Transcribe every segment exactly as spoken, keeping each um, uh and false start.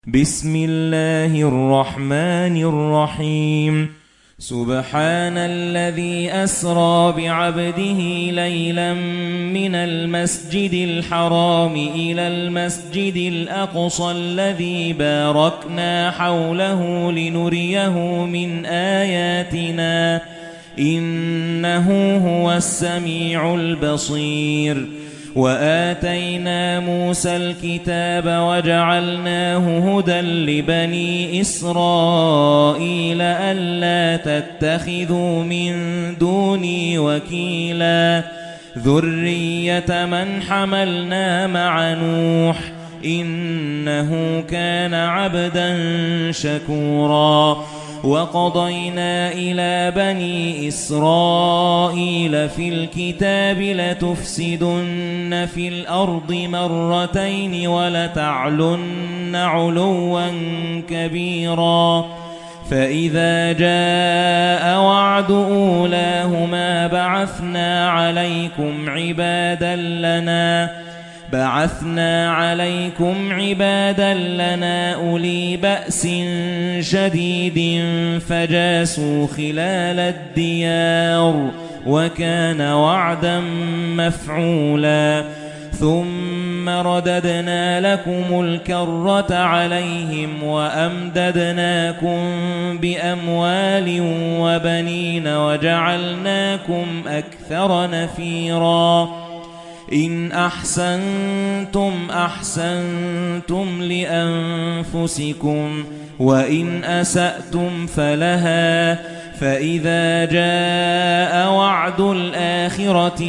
بسم الله الرحمن الرحيم. سبحان الذي أسرى بعبده ليلا من المسجد الحرام إلى المسجد الأقصى الذي باركنا حوله لنريه من آياتنا إنه هو السميع البصير. وآتينا موسى الكتاب وجعلناه هدى لبني إسرائيل ألا تتخذوا من دوني وكيلا ذرية من حملنا مع نوح إنه كان عبدا شكورا. وقضينا إلى بني إسرائيل في الكتاب لتفسدن في الأرض مرتين ولتعلن علوا كبيرا. فإذا جاء وعد أولاهما بعثنا عليكم عبادا لنا بعثنا عليكم عبادا لنا أولي بأس شديد فجاسوا خلال الديار وكان وعدا مفعولا. ثم رددنا لكم الكرة عليهم وأمددناكم بأموال وبنين وجعلناكم أكثر نفيرا. إن أحسنتم أحسنتم لأنفسكم وإن أسأتم فلها. فإذا جاء وعد الآخرة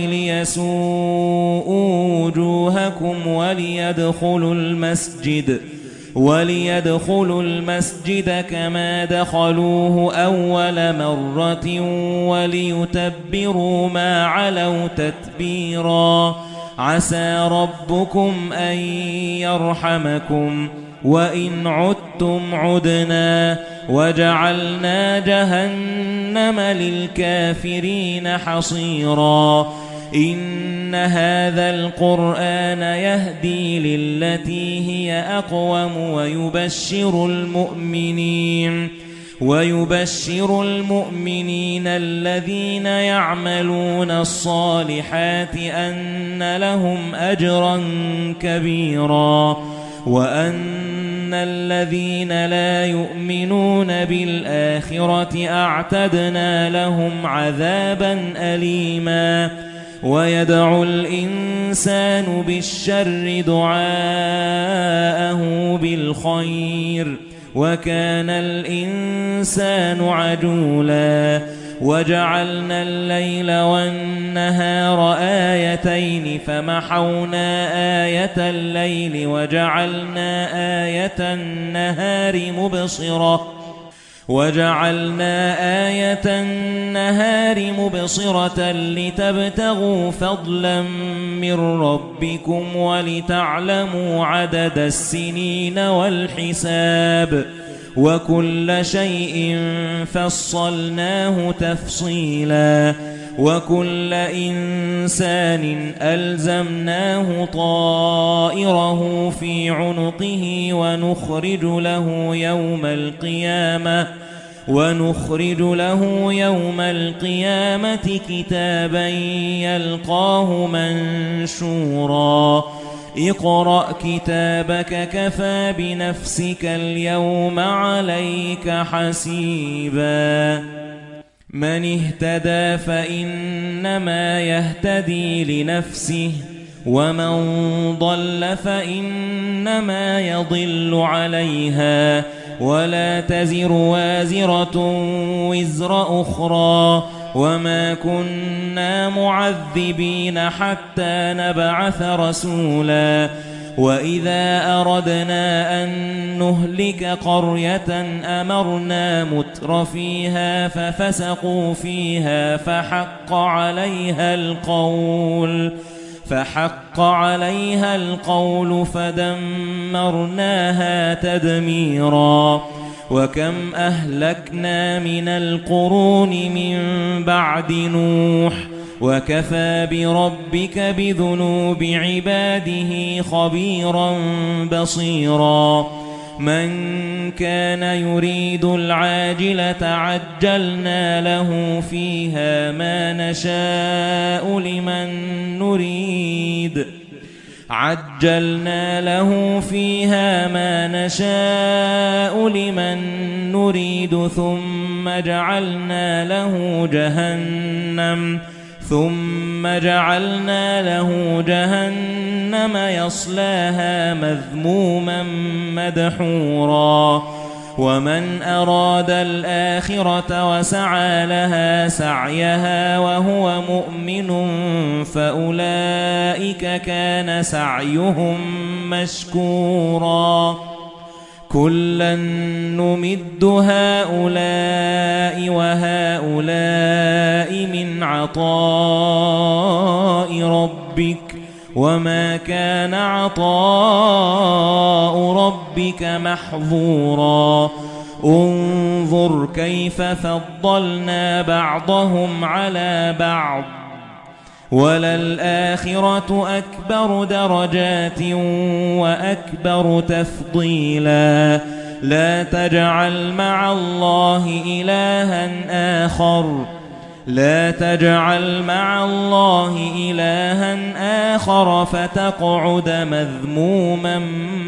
ليسوءوا وجوهكم وليدخلوا المسجد وليدخلوا المسجد كما دخلوه أول مرة وليتبروا ما علوا تتبيرا. عسى ربكم أن يرحمكم وإن عدتم عدنا وجعلنا جهنم للكافرين حصيرا. إن هذا القرآن يهدي للتي هي أقوم ويبشر المؤمنين ويبشر المؤمنين الذين يعملون الصالحات أن لهم أجرا كبيرا وأن الذين لا يؤمنون بالآخرة أعتدنا لهم عذابا أليما. ويدعو الإنسان بالشر دعاءه بالخير وكان الإنسان عجولا. وجعلنا الليل والنهار آيتين فمحونا آية الليل وجعلنا آية النهار مبصرة وجعلنا آية النهار مبصرة لتبتغوا فضلا من ربكم ولتعلموا عدد السنين والحساب وكل شيء فصلناه تفصيلا. وكل إنسان ألزمناه طائره في عنقه ونخرج له يوم القيامة ونخرج له يوم القيامة كتابا يلقاه منشورا. اقرأ كتابك كفى بنفسك اليوم عليك حسيبا. من اهتدى فإنما يهتدي لنفسه ومن ضل فإنما يضل عليها ولا تزر وازرة وزر أخرى وما كنا معذبين حتى نبعث رسولا. وإذا أردنا أن نهلك قرية أمرنا متر فيها ففسقوا فيها فحق عليها القول فحق عليها القول فدمرناها تدميرا. وكم أهلكنا من القرون من بعد نوح وكفى بربك بذنوب عباده خبيرا بصيرا. مَنْ كَانَ يُرِيدُ الْعَاجِلَةَ عَجَّلْنَا لَهُ فِيهَا مَا نَشَاءُ لِمَنْ نُرِيدُ عَجَّلْنَا لَهُ فِيهَا مَا نَشَاءُ لِمَنْ نُرِيدُ ثُمَّ جَعَلْنَا لَهُ جَهَنَّمَ ثُمَّ جَعَلْنَا لَهُ جَهَنَّمَ يَصْلَاهَا مَذْمُومًا مَدْحُورًا وَمَنْ أَرَادَ الْآخِرَةَ وَسَعَى لَهَا سَعْيَهَا وَهُوَ مُؤْمِنٌ فَأُولَئِكَ كَانَ سَعْيُهُم مَّشْكُورًا كُلًّا نُّمِدُّ هَٰؤُلَاءِ وَهَٰؤُلَاءِ مِنْ عَطَاءِ رَبِّكَ وَمَا كَانَ عَطَاءُ رَبِّكَ مَحْظُورًا انظُرْ كَيْفَ فَضَّلْنَا بَعْضَهُمْ عَلَى بَعْضٍ وَلَلْآخِرَةُ أَكْبَرُ دَرَجَاتٍ وَأَكْبَرُ تَفْضِيلًا لَا تَجْعَلْ مَعَ اللَّهِ إِلَٰهًا آخَرَ لا تجعل مع الله إلها آخر فتقعد مذموما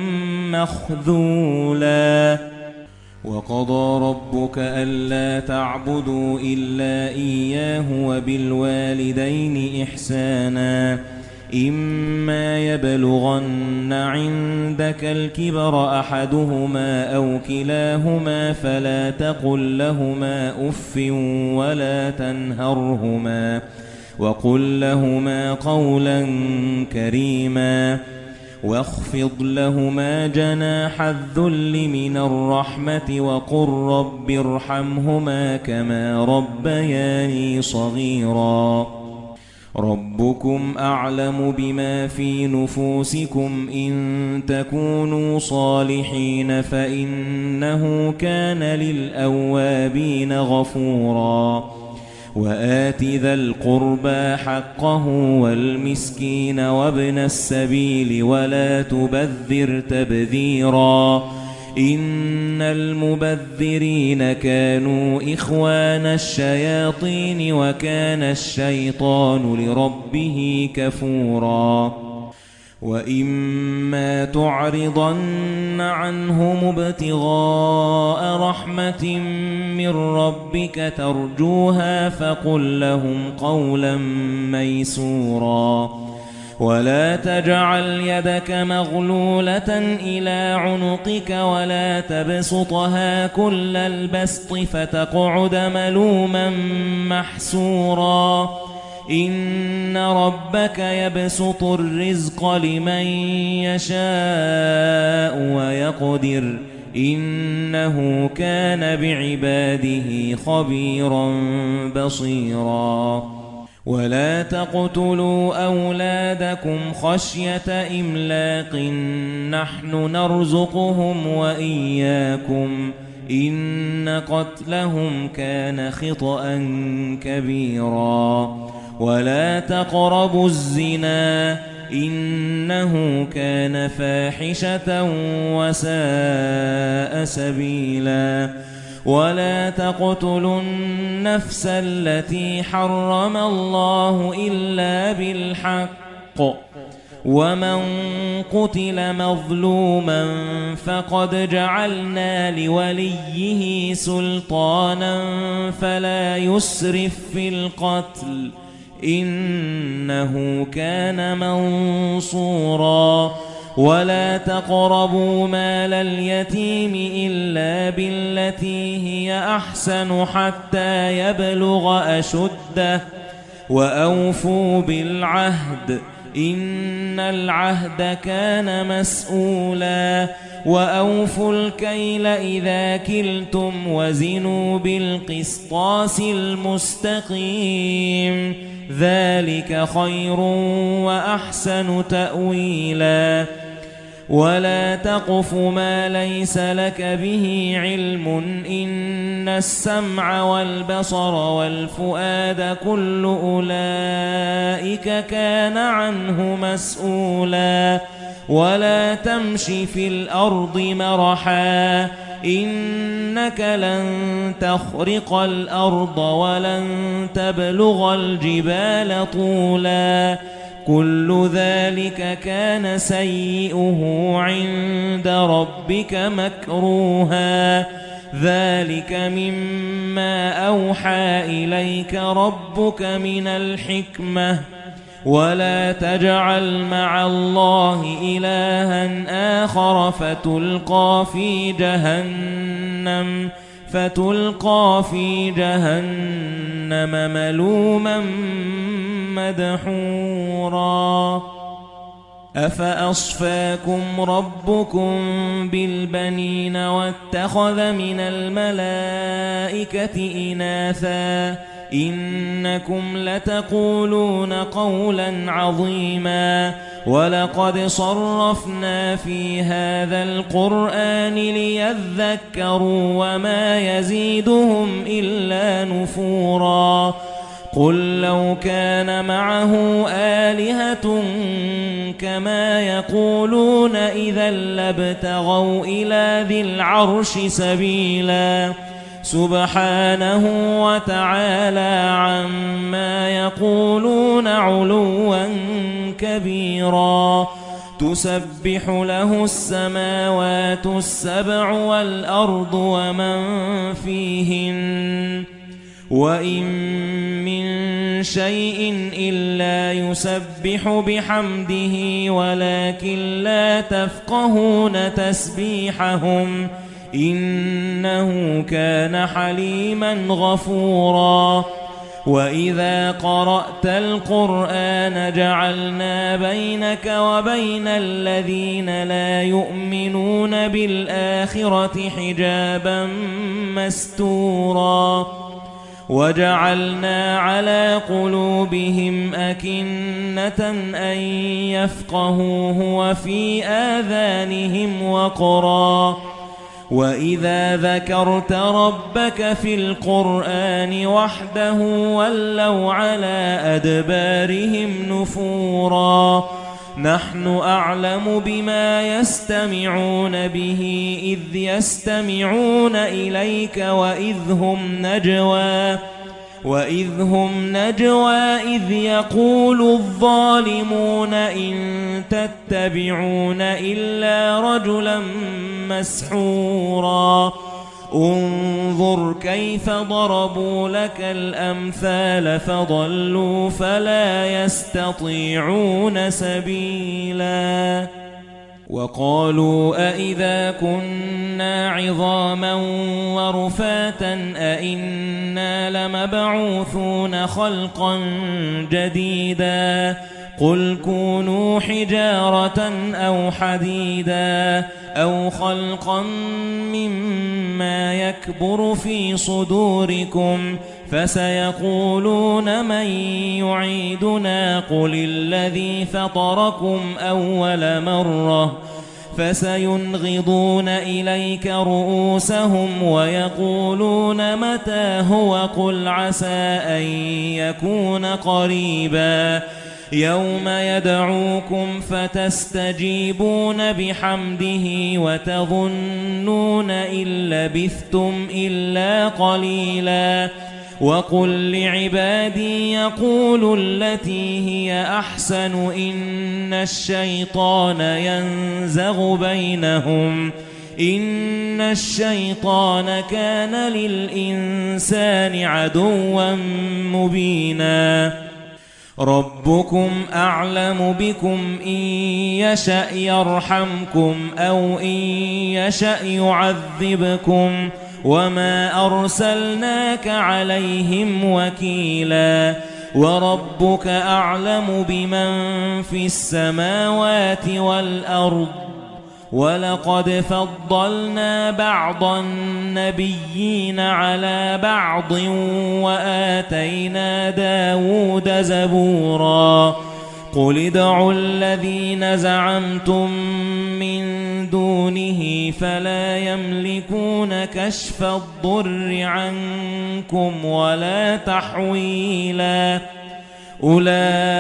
مخذولا وقضى ربك ألا تعبدوا إلا إياه وبالوالدين إحسانا إما يبلغن عندك الكبر أحدهما أو كلاهما فلا تقل لهما أف ولا تنهرهما وقل لهما قولا كريما واخفض لهما جناح الذل من الرحمة وقل رب ارحمهما كما ربياني صغيرا ربكم أعلم بما في نفوسكم إن تكونوا صالحين فإنه كان للأوابين غفورا وآت ذا القربى حقه والمسكين وابن السبيل ولا تبذر تبذيرا إن المبذرين كانوا إخوان الشياطين وكان الشيطان لربه كفورا وإما تعرضن عنهم ابتغاء رحمة من ربك ترجوها فقل لهم قولا ميسورا ولا تجعل يدك مغلولة إلى عنقك ولا تبسطها كل البسط فتقعد ملوما محسورا إن ربك يبسط الرزق لمن يشاء ويقدر إنه كان بعباده خبيرا بصيرا ولا تقتلوا أولادكم خشية إملاق نحن نرزقهم وإياكم إن قتلهم كان خطأ كبيرا ولا تقربوا الزنا إنه كان فاحشة وساء سبيلا ولا تقتلوا النفس التي حرم الله إلا بالحق ومن قتل مظلوما فقد جعلنا لوليه سلطانا فلا يسرف في القتل إنه كان منصورا ولا تقربوا مال اليتيم إلا بالتي هي أحسن حتى يبلغ أشده وأوفوا بالعهد إن العهد كان مسؤولا وأوفوا الكيل إذا كلتم وزنوا بالقسطاس المستقيم ذلك خير وأحسن تأويلا ولا تقف ما ليس لك به علم إن السمع والبصر والفؤاد كل أولئك كان عنه مسؤولا ولا تمش في الأرض مرحا إنك لن تخرق الأرض ولن تبلغ الجبال طولا كل ذلك كان سيئه عند ربك مكروها ذلك مما أوحى إليك ربك من الحكمة ولا تجعل مع الله إلها آخر فتلقى في جهنم فتلقى في جهنم ملوما مدحورا أفأصفاكم ربكم بالبنين واتخذ من الملائكة إناثا إنكم لتقولون قولا عظيما ولقد صرفنا في هذا القرآن ليذكروا وما يزيدهم إلا نفورا قل لو كان معه آلهة كما يقولون إذا لابتغوا إلى ذي العرش سبيلا سبحانه وتعالى عما يقولون علوا كبيرا تسبح له السماوات السبع والأرض ومن فيهن وَإِن مِّن شَيْءٍ إِلَّا يُسَبِّحُ بِحَمْدِهِ وَلَكِن لَّا تَفْقَهُونَ تَسْبِيحَهُمْ إِنَّهُ كَانَ حَلِيمًا غَفُورًا وَإِذَا قَرَأْتَ الْقُرْآنَ جَعَلْنَا بَيْنَكَ وَبَيْنَ الَّذِينَ لَا يُؤْمِنُونَ بِالْآخِرَةِ حِجَابًا مَّسْتُورًا وَجَعَلْنَا عَلَى قُلُوبِهِمْ أَكِنَّةً أَن يَفْقَهُوهُ وَفِي آذَانِهِمْ وَقْرًا وَإِذَا ذَكَرْتَ رَبَّكَ فِي الْقُرْآنِ وَحْدَهُ وَلَّوْا عَلَى أَدْبَارِهِمْ نُفُورًا نَحْنُ أَعْلَمُ بِمَا يَسْتَمِعُونَ بِهِ إِذْ يَسْتَمِعُونَ إِلَيْكَ وَإِذْ هُمْ نَجْوَى وَإِذْ هُمْ نَجْوَى إِذْ يَقُولُ الظَّالِمُونَ إِن تَتَّبِعُونَ إِلَّا رَجُلًا مَّسْحُورًا انظُرْ كَيْفَ ضَرَبُوا لَكَ الْأَمْثَالَ فَضَلُّوا فَلَا يَسْتَطِيعُونَ سَبِيلًا وَقَالُوا أَإِذَا كُنَّا عِظَامًا وَرُفَاتًا أَإِنَّا لَمَبْعُوثُونَ خَلْقًا جَدِيدًا قُلْ كُونُوا حِجَارَةً أَوْ حَدِيدًا أَوْ خَلْقًا مِّمَّا يَكْبُرُ فِي صُدُورِكُمْ فَسَيَقُولُونَ مَن يُعِيدُنَا قُلِ الَّذِي فَطَرَكُمْ أَوَّلَ مَرَّةٍ فَسَيُنْغِضُونَ إِلَيْكَ رُؤُوسَهُمْ وَيَقُولُونَ مَتَى هُوَ قُلْ عَسَىٰ أَن يَكُونَ قَرِيبًا يَوْمَ يَدْعُوكُمْ فَتَسْتَجِيبُونَ بِحَمْدِهِ وَتَظُنُّونَ إِن لَّبِثْتُمْ إِلَّا قَلِيلًا وَقُل لِّعِبَادِي يَقُولُوا الَّتِي هِيَ أَحْسَنُ إِنَّ الشَّيْطَانَ يَنزَغُ بَيْنَهُمْ إِنَّ الشَّيْطَانَ كَانَ لِلْإِنسَانِ عَدُوًّا مُّبِينًا رَبُّكُمْ أَعْلَمُ بِكُمْ إِن يَشَأْ يَرْحَمْكُمْ أَوْ إِن يَشَأْ يُعَذِّبْكُمْ وَمَا أَرْسَلْنَاكَ عَلَيْهِمْ وَكِيلًا وَرَبُّكَ أَعْلَمُ بِمَن فِي السَّمَاوَاتِ وَالْأَرْضِ وَلَقَدْ فَضَّلْنَا بَعْضَ النَّبِيِّينَ عَلَى بَعْضٍ وَآتَيْنَا دَاوُودَ زَبُورًا قُلِ ادْعُوا الَّذِينَ زَعَمْتُم مِّن دُونِهِ فَلَا يَمْلِكُونَ كَشْفَ الضُّرِّ عَنكُمْ وَلَا تَحْوِيلًا أولئك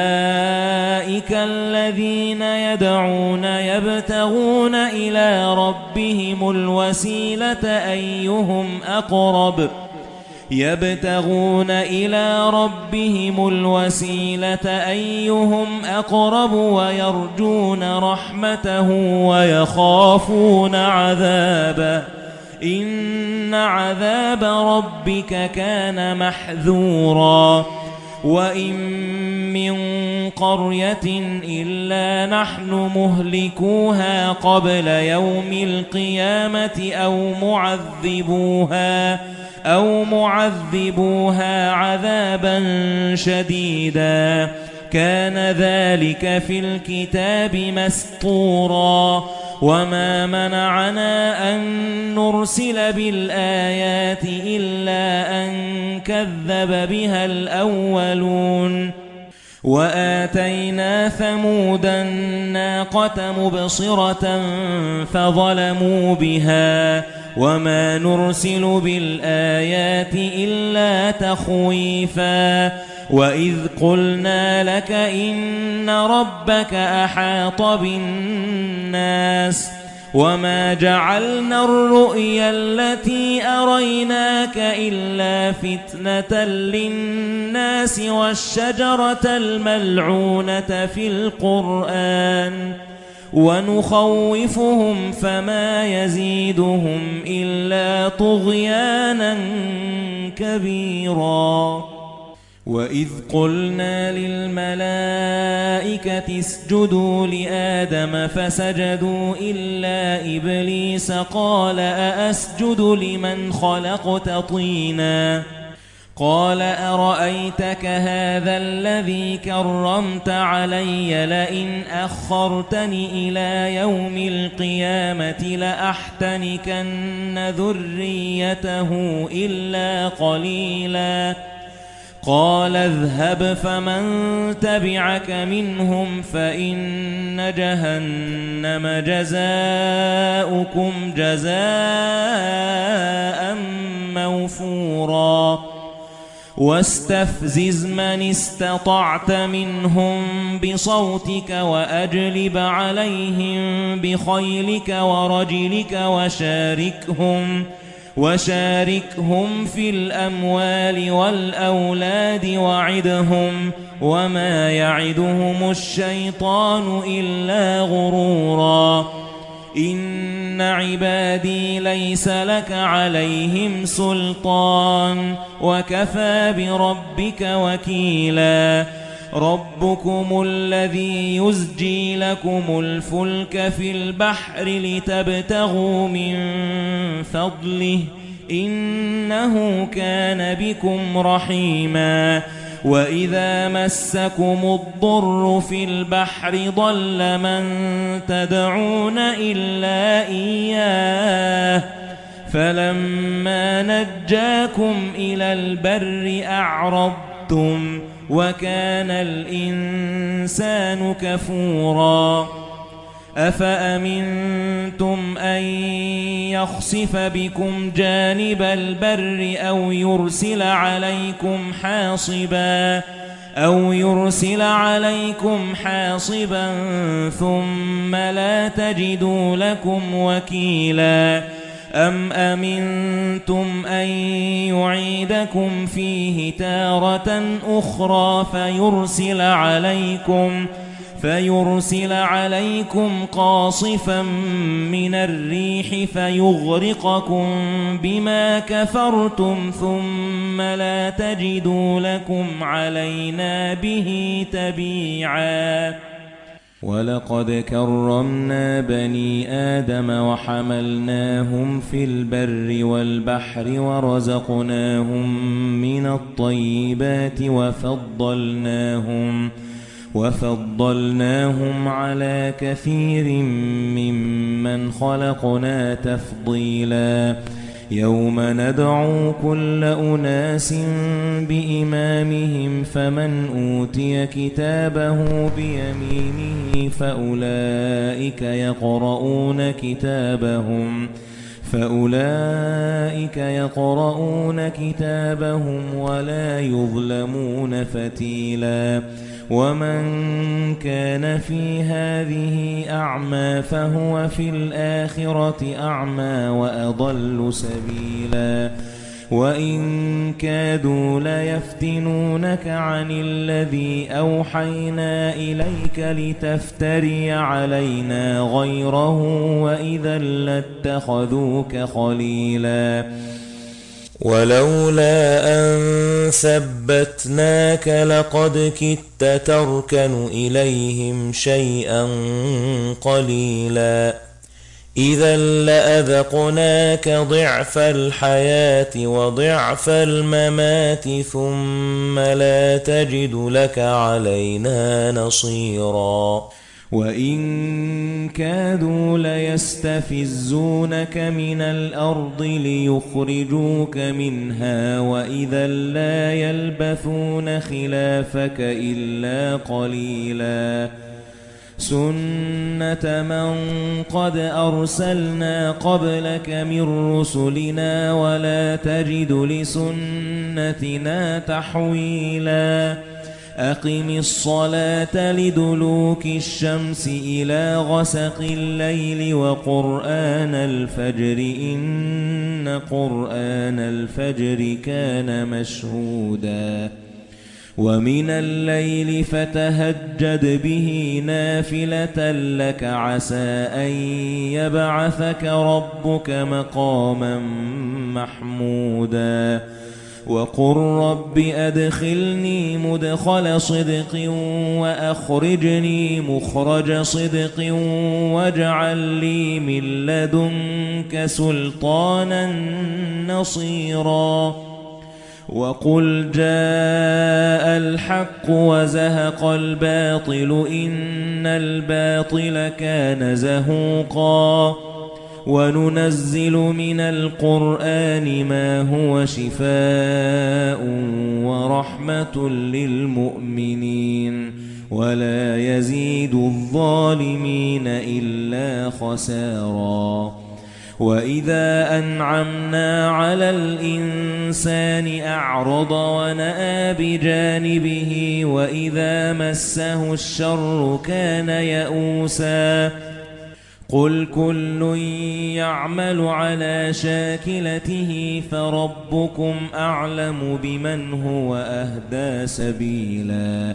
الذين يدعون يبتغون إلى ربهم الوسيلة أيهم أقرب يبتغون إلى ربهم الوسيلة أيهم أقرب ويرجون رحمته ويخافون عذابه إن عذاب ربك كان محذورا وإن من قرية إلا نحن مهلكوها قبل يوم القيامة أو معذبوها أو معذبوها عذابا شديدا كان ذلك في الكتاب مسطورا وما منعنا أن نرسل بالآيات إلا أن كذب بها الأولون وآتينا ثمود الناقة مبصرة فظلموا بها وما نرسل بالآيات إلا تخويفا وإذ قلنا لك إن ربك أحاط بالناس وما جعلنا الرؤيا التي أريناك إلا فتنة للناس والشجرة الملعونة في القرآن ونخوفهم فما يزيدهم إلا طغيانا كبيرا وإذ قلنا للملائكة اسجدوا لآدم فسجدوا إلا إبليس قال أأسجد لمن خلقت طينا قال أرأيتك هذا الذي كرمت علي لئن أخرتني إلى يوم القيامة لأحتنكن ذريته إلا قليلا قال اذهب فمن تبعك منهم فإن جهنم جزاؤكم جزاء موفورا واستفزز من استطعت منهم بصوتك وأجلب عليهم بخيلك ورجلك وشاركهم وشاركهم في الأموال والأولاد وعدهم وما يعدهم الشيطان إلا غرورا إن عبادي ليس لك عليهم سلطان وكفى بربك وكيلا ربكم الذي يزجي لكم الفلك في البحر لتبتغوا من فضله إنه كان بكم رحيما وإذا مسكم الضر في البحر ضل من تدعون إلا إياه فلما نجاكم إلى البر أعرضتم وكان الإنسان كفورا أفأمنتم أن يخسف بكم جانب البر أو يرسل عليكم حاصبا أو يرسل عليكم حاصبا ثم لا تجدوا لكم وكيلا أم أمنتم أن يعيدكم فيه تارة أخرى فيرسل عليكم فيرسل عليكم قاصفا من الريح فيغرقكم بما كفرتم ثم لا تجدوا لكم علينا به تبيعا ولقد كرمنا بني آدم وحملناهم في البر والبحر ورزقناهم من الطيبات وفضلناهم وفضلناهم على كثير ممن خلقنا تفضيلا يوم ندعو كل أناس بإمامهم فمن أوتي كتابه بيمينه فأولئك يقرؤون كتابهم فأولئك يقرؤون كتابهم ولا يظلمون فتيلا ومن كان في هذه أعمى فهو في الآخرة أعمى وأضل سبيلا وإن كادوا ليفتنونك عن الذي أوحينا إليك لتفتري علينا غيره وإذا لاتخذوك خليلا ولولا أن ثبتناك لقد كدت تركن إليهم شيئا قليلا إذا لأذقناك ضعف الحياة وضعف الممات ثم لا تجد لك علينا نصيرا وإن كادوا ليستفزونك من الأرض ليخرجوك منها وإذا لا يلبثون خلافك إلا قليلا سنة من قد أرسلنا قبلك من رسلنا ولا تجد لسنتنا تحويلا أقم الصلاة لدلوك الشمس إلى غسق الليل وقرآن الفجر إن قرآن الفجر كان مشهودا ومن الليل فتهجد به نافلة لك عسى أن يبعثك ربك مقاما محمودا وقل رب أدخلني مدخل صدق وأخرجني مخرج صدق واجعل لي من لدنك سلطانا نصيرا وقل جاء الحق وزهق الباطل إن الباطل كان زهوقا وننزل من القرآن ما هو شفاء ورحمة للمؤمنين ولا يزيد الظالمين إلا خسارا وإذا أنعمنا على الإنسان أعرض ونأى بجانبه وإذا مسه الشر كان يئوسا قل كل يعمل على شاكلته فربكم أعلم بمن هو أهدى سبيلا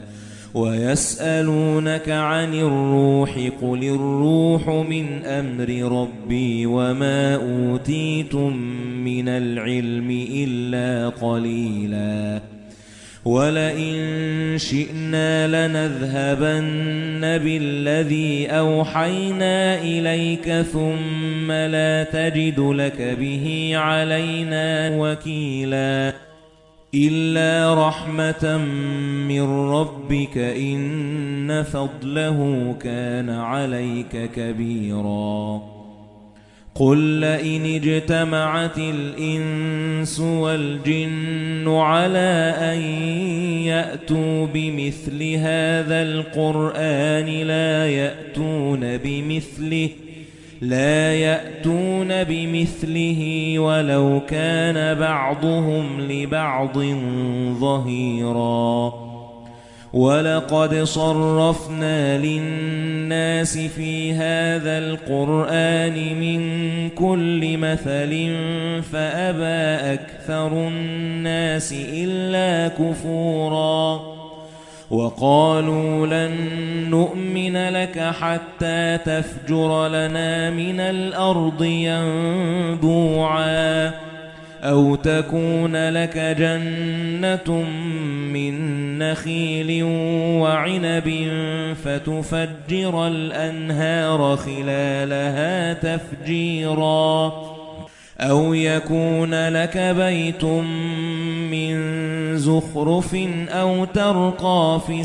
ويسألونك عن الروح قل الروح من أمر ربي وما أوتيتم من العلم إلا قليلا ولئن شئنا لنذهبن بالذي أوحينا إليك ثم لا تجد لك به علينا وكيلا إلا رحمة من ربك إن فضله كان عليك كبيرا قل لئن اجتمعت الإنس والجن على أن يأتوا بمثل هذا القرآن لا يأتون بمثله لا يأتون بمثله ولو كان بعضهم لبعض ظهيرا ولقد صرفنا للناس في هذا القرآن من كل مثل فأبى أكثر الناس إلا كفورا وقالوا لن نؤمن لك حتى تفجر لنا من الأرض ينبوعا أو تكون لك جنة من نخيل وعنب فتفجر الأنهار خلالها تفجيرا أو يكون لك بيت من زخرف أو ترقى في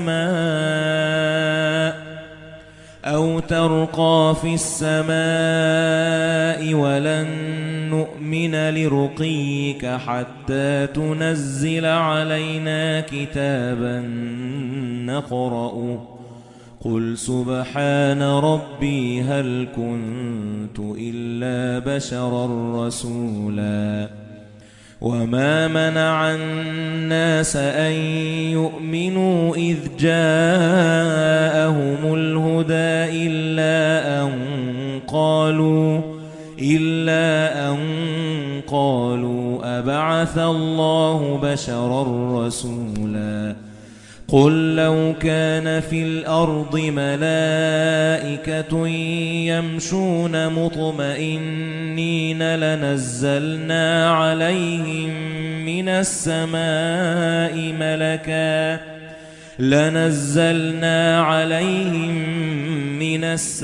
السماء أو ترقى في السماء ولن نؤمن لرقيك حتى تنزل علينا كتابا نقرأه قُلْ سُبْحَانَ رَبِّي هَلْ كُنْتُ إِلَّا بَشَرًا رَسُولًا وَمَا مَنَعَ النَّاسَ أَن يُؤْمِنُوا إِذْ جَاءَهُمُ الْهُدَى إِلَّا أَن قَالُوا إِلَّا أَن قَالُوا أَبَعَثَ اللَّهُ بَشَرًا رَسُولًا قُل لَّوْ كَانَ فِي الْأَرْضِ مَلَائِكَةٌ يَمْشُونَ مُطْمَئِنِّينَ لَنَزَّلْنَا عَلَيْهِم مِّنَ السَّمَاءِ مَلَكًا لَنَزَّلْنَا عَلَيْهِم مِّنَ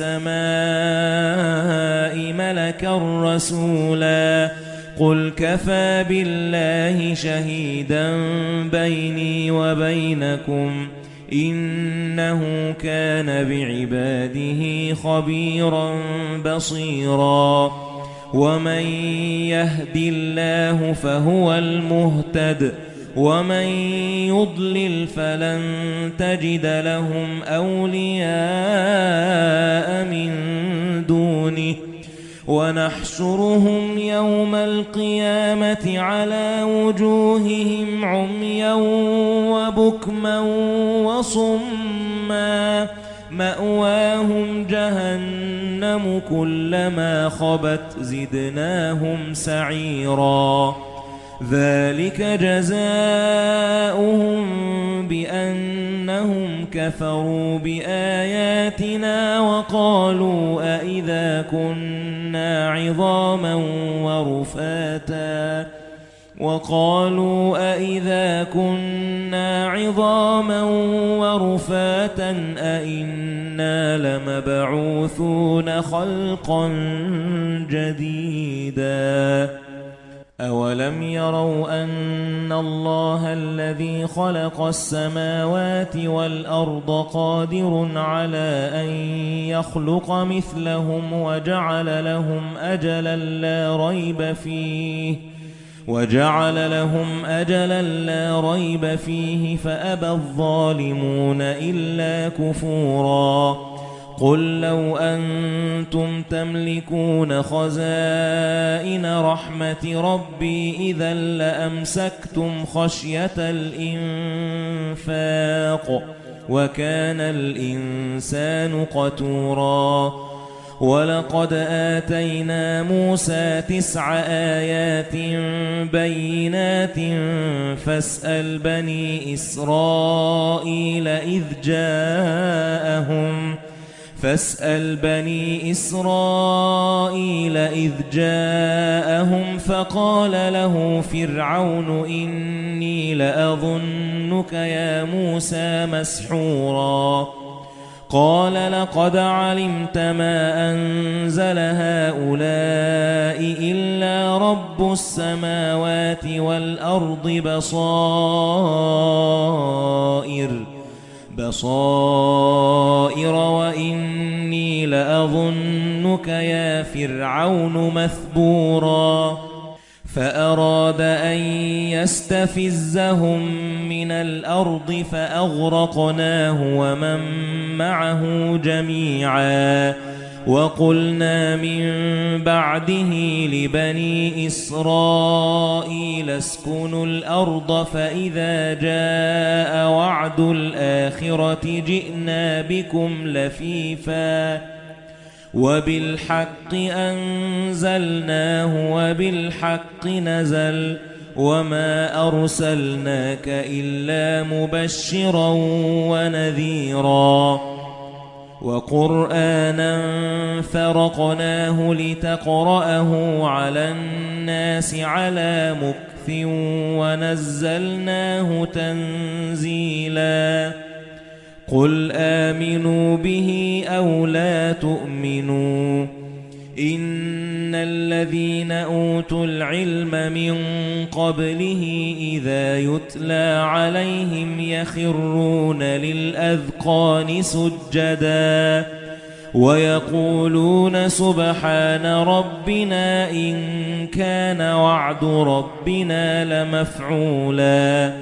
السَّمَاءِ مَلَكًا رَّسُولًا قُلْ كَفَى بِاللَّهِ شَهِيدًا بَيْنِي وَبَيْنَكُمْ إِنَّهُ كَانَ بِعِبَادِهِ خَبِيرًا بَصِيرًا وَمَن يَهْدِ اللَّهُ فَهُوَ الْمُهْتَدِ وَمَن يُضْلِلْ فَلَن تَجِدَ لَهُمْ أَوْلِيَاءَ مِن دُونِهِ وَنَحْشُرُهُمْ يَوْمَ الْقِيَامَةِ عَلَى وُجُوهِهِمْ عُمْيًا وَبُكْمًا وَصُمًّا مَأْوَاهُمْ جَهَنَّمُ كُلَّمَا خَبَتْ زِدْنَاهُمْ سَعِيرًا ذَلِكَ جَزَاؤُهُم بِأَنَّهُمْ كَفَرُوا بِآيَاتِنَا وَقَالُوا أَإِذَا كُنَّا عِظَامًا وَرُفَاتًا وَقَالُوا أَإِذَا كُنَّا عِظَامًا وَرُفَاتًا أَإِنَّا لَمَبْعُوثُونَ خَلْقًا جَدِيدًا أَوَلَمْ يَرَوْا أَنَّ اللَّهَ الَّذِي خَلَقَ السَّمَاوَاتِ وَالْأَرْضَ قَادِرٌ عَلَى أَن يَخْلُقَ مِثْلَهُمْ وَجَعَلَ لَهُمْ أَجَلًا لَّا رَيْبَ فِيهِ وَجَعَلَ لَهُمْ أَجَلًا لَّا رَيْبَ فِيهِ فَأَبَى الظَّالِمُونَ إِلَّا كُفُورًا قُل لَّوْ أَنتُمْ تَمْلِكُونَ خَزَائِنَ رَحْمَةِ رَبِّي إِذًا لَّأَمْسَكْتُمْ خَشْيَةَ الْإِنفَاقِ وَكَانَ الْإِنسَانُ قَتُورًا وَلَقَدْ آتَيْنَا مُوسَى تِسْعَ آيَاتٍ بَيِّنَاتٍ فَاسْأَلْ بَنِي إِسْرَائِيلَ إِذْ جَاءَهُمْ فَاسْأَلْ بَنِي إِسْرَائِيلَ إِذْ جَاءَهُمْ فَقَالَ لَهُ فِرْعَوْنُ إِنِّي لَأَظُنُّكَ يَا مُوسَى مَسْحُورًا قَالَ لَقَدْ عَلِمْتَ مَا أَنزَلَ هَؤُلَاءِ إِلَّا رَبُّ السَّمَاوَاتِ وَالْأَرْضِ بَصَائِرَ بَصَائِرَ وَإِنِّي لَأَظُنُّكَ يَا فِرْعَوْنُ مَثْبُورًا فَأَرَادَ أَن يَسْتَفِزَّهُم مِّنَ الْأَرْضِ فَأَغْرَقْنَاهُ وَمَن مَّعَهُ جَمِيعًا وَقُلْنَا مِن بَعْدِهِ لِبَنِي إِسْرَائِيلَ اسْكُنُوا الْأَرْضَ فَإِذَا جَاءَ وَعْدُ الْآخِرَةِ جِئْنَا بِكُمْ لَفِيفًا وَبِالْحَقِّ أَنزَلْنَاهُ وَبِالْحَقِّ نَزَلَ وَمَا أَرْسَلْنَاكَ إِلَّا مُبَشِّرًا وَنَذِيرًا وَقُرْآنًا فَرَقْنَاهُ لِتَقْرَأَهُ عَلَى النَّاسِ عَلَى مُكْثٍ وَنَزَّلْنَاهُ تَنزِيلًا قُلْ آمِنُوا بِهِ أَوْ لَا تُؤْمِنُوا إِنَّ الَّذِينَ أُوتُوا الْعِلْمَ مِنْ قَبْلِهِ إِذَا يُتْلَى عَلَيْهِمْ يَخِرُّونَ لِلْأَذْقَانِ سُجَّدًا وَيَقُولُونَ سُبْحَانَ رَبِّنَا إِن كَانَ وَعْدُ رَبِّنَا لَمَفْعُولًا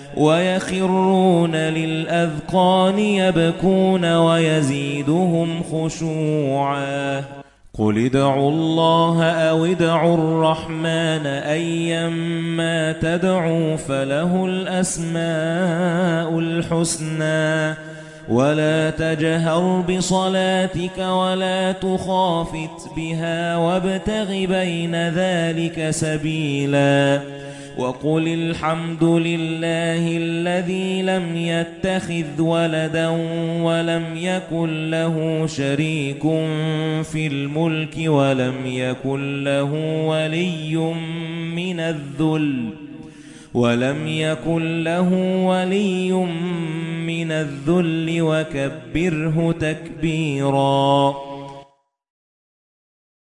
ويخرون للأذقان يبكون ويزيدهم خشوعا قل ادعوا الله أو ادعوا الرحمن أيما تدعوا فله الأسماء الحسنى ولا تجهر بصلاتك ولا تخافت بها وابتغ بين ذلك سبيلا وقل الحمد لله الذي لم يتخذ ولدا ولم يكن له شريك في الملك ولم يكن له ولي من الذل ولم يكن له ولي من الذل وكبره تكبيرا